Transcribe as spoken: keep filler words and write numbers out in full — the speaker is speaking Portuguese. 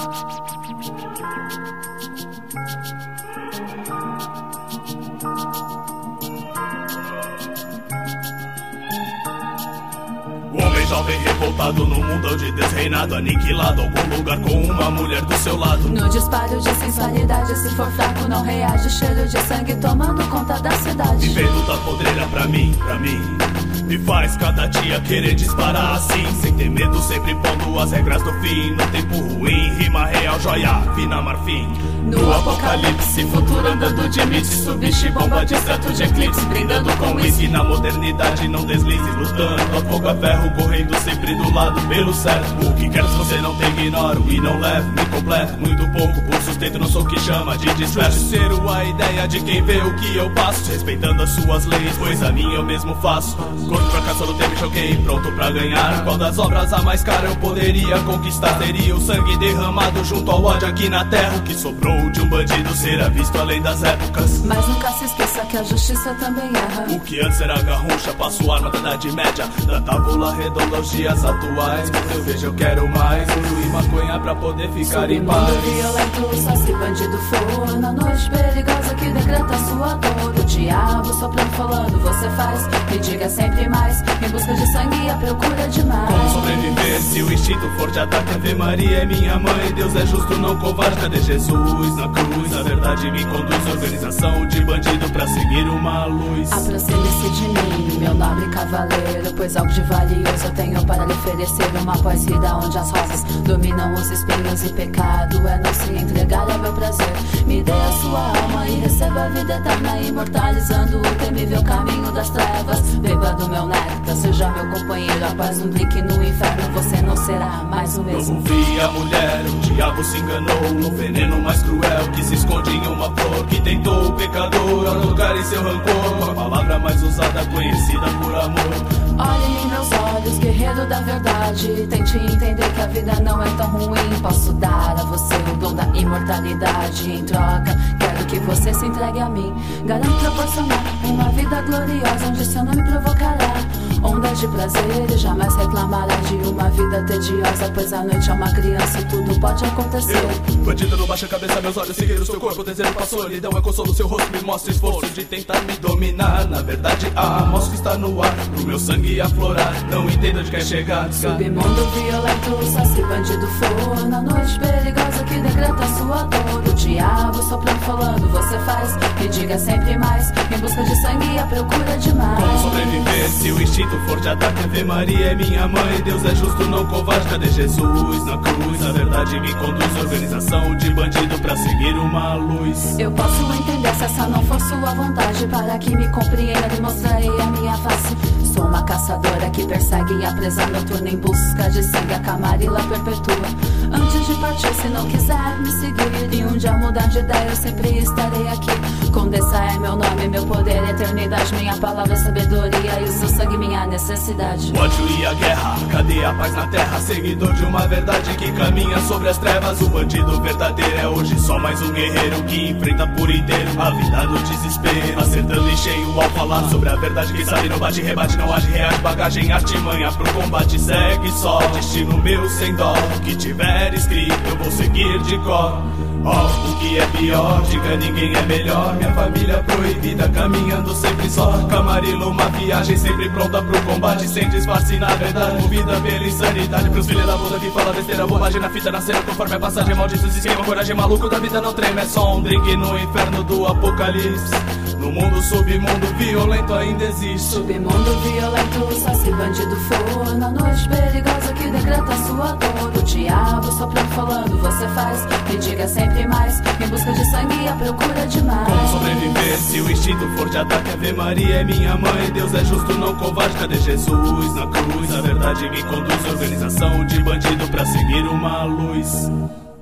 O homem jovem revoltado no mundo de desreinado, aniquilado, algum lugar com uma mulher do seu lado. No disparo de sensualidade, se for fraco não reage, cheiro de sangue tomando conta da cidade. Vivendo da podreira pra mim, pra mim, me faz cada dia querer disparar assim, sem ter medo, sempre pondo as regras do fim. No tempo ruim, rima real, joia, fina marfim. No apocalipse, futuro andando de mix, subiste bomba de extrato de eclipse, brindando com whisky. Na modernidade não deslize, lutando a fogo a ferro, correndo sempre do lado pelo certo. O que quero se você não te ignoro e não levo, me completo muito pouco por sustento, não sou o que chama de disperso. Ser a ideia de quem vê o que eu passo, respeitando as suas leis, pois a minha eu mesmo faço. Corpo pra cá, só no tempo choquei, pronto pra ganhar. Qual das obras a mais cara eu poderia conquistar? Teria o sangue derramado junto ao ódio aqui na terra. O que sobrou de um bandido será visto além das épocas. Mas nunca se esqueça que a justiça também erra. O que antes era garrucha, passo arma da idade média, da tábula redonda aos dias atuais. Quando eu vejo eu quero mais ouro e maconha pra poder ficar em paz. Submundo violento, só se bandido for, na noite perigosa que decreta sua dor. O diabo soprando falando, você faz, me diga sempre mais, em busca de sangue e a procura de mais. Como sobreviver se o instinto for de ataque? Ave Maria é minha mãe, Deus é justo, não covarde. Cadê Jesus na cruz? A verdade me conduz, organização de bandido pra seguir uma luz. Aproxime-se de mim, meu nobre cavaleiro, pois algo de valioso eu tenho para lhe oferecer. Uma pós-vida onde as rosas dominam os espinhos, e pecado é não se entregar ao meu prazer. Me dê a sua alma e receba a vida eterna, imortalizando o temível caminho das trevas. Beba do meu néctar, seja meu companheiro, após um drink no inferno você não será mais o mesmo. Não vi a mulher, o diabo se enganou no veneno mais cruel que se esconde em uma flor, que tentou o pecador alugar em seu rancor, a palavra mais usada conhecida por amor. Olhe em meus olhos, guerreiro da verdade, tente entender que a vida não é tão ruim. Posso dar a você o dom da imortalidade, em troca quero que você se entregue a mim. Garanto proporcionar uma vida gloriosa onde seu nome provocará ondas de prazer e jamais reclamará de uma vida tediosa, pois a noite é uma criança e tudo pode acontecer. Eu, bandido, não baixa a cabeça, meus olhos seguiram o seu corpo, o desejo passou, solidão é consolo, seu rosto me mostra esforço de tentar me dominar. Na verdade a mosca está no ar, pro meu sangue aflorar, não entendo onde quer chegar. Submundo violento, só se bandido for, na noite perigosa que decreta sua dor. O diabo soprando falando, você faz, me diga sempre mais, em busca de sangue e a procura de mais. Como sobreviver se o instinto for de ataque? Ave Maria é minha mãe, Deus é justo, não covarde. Cadê Jesus na cruz? A verdade me conduz, organização de bandido pra seguir uma luz. Eu posso entender se essa não for sua vontade, para que me compreenda lhe mostrarei a minha face. Sou uma caçadora que persegue a presa noturna em busca de sangue, a camarila perpetua. Antes de partir, se não quiser me seguir e um dia mudar de ideia, eu sempre estarei aqui. Condessa é meu nome, meu poder, eternidade, minha palavra é sabedoria e o seu sangue minha necessidade. O ódio e a guerra, cadê a paz na terra? Seguidor de uma verdade que caminha sobre as trevas. O bandido verdadeiro é hoje só mais um guerreiro que enfrenta por inteiro a vida no desespero, acertando em cheio ao falar sobre a verdade que sabe não bate, rebate, não age, reage, bagagem, artimanha pro combate, segue só, destino meu sem dó. O que tiver escrito eu vou seguir de cor. Oh, o que é pior, diga ninguém é melhor. Minha família proibida, caminhando sempre só. Camarilo, uma viagem sempre pronta pro combate, sem disfarce na verdade, movida pela insanidade. Pros filhos da bunda que fala besteira, bobagem na fita, na cena, conforme a passagem, malditos esquema, coragem maluco da vida não treme. É só um drink no inferno do apocalipse. No mundo, submundo violento ainda existe. Submundo violento, só se bandido for, na noite perigosa que decreta sua dor. O diabo soprando falando, você faz, me diga sempre mais, em busca de sangue e a procura de mais. Como sobreviver se o instinto for de ataque? Ave Maria é minha mãe, Deus é justo, não covarde. Cadê Jesus na cruz? A verdade me conduz, organização de bandido pra seguir uma luz.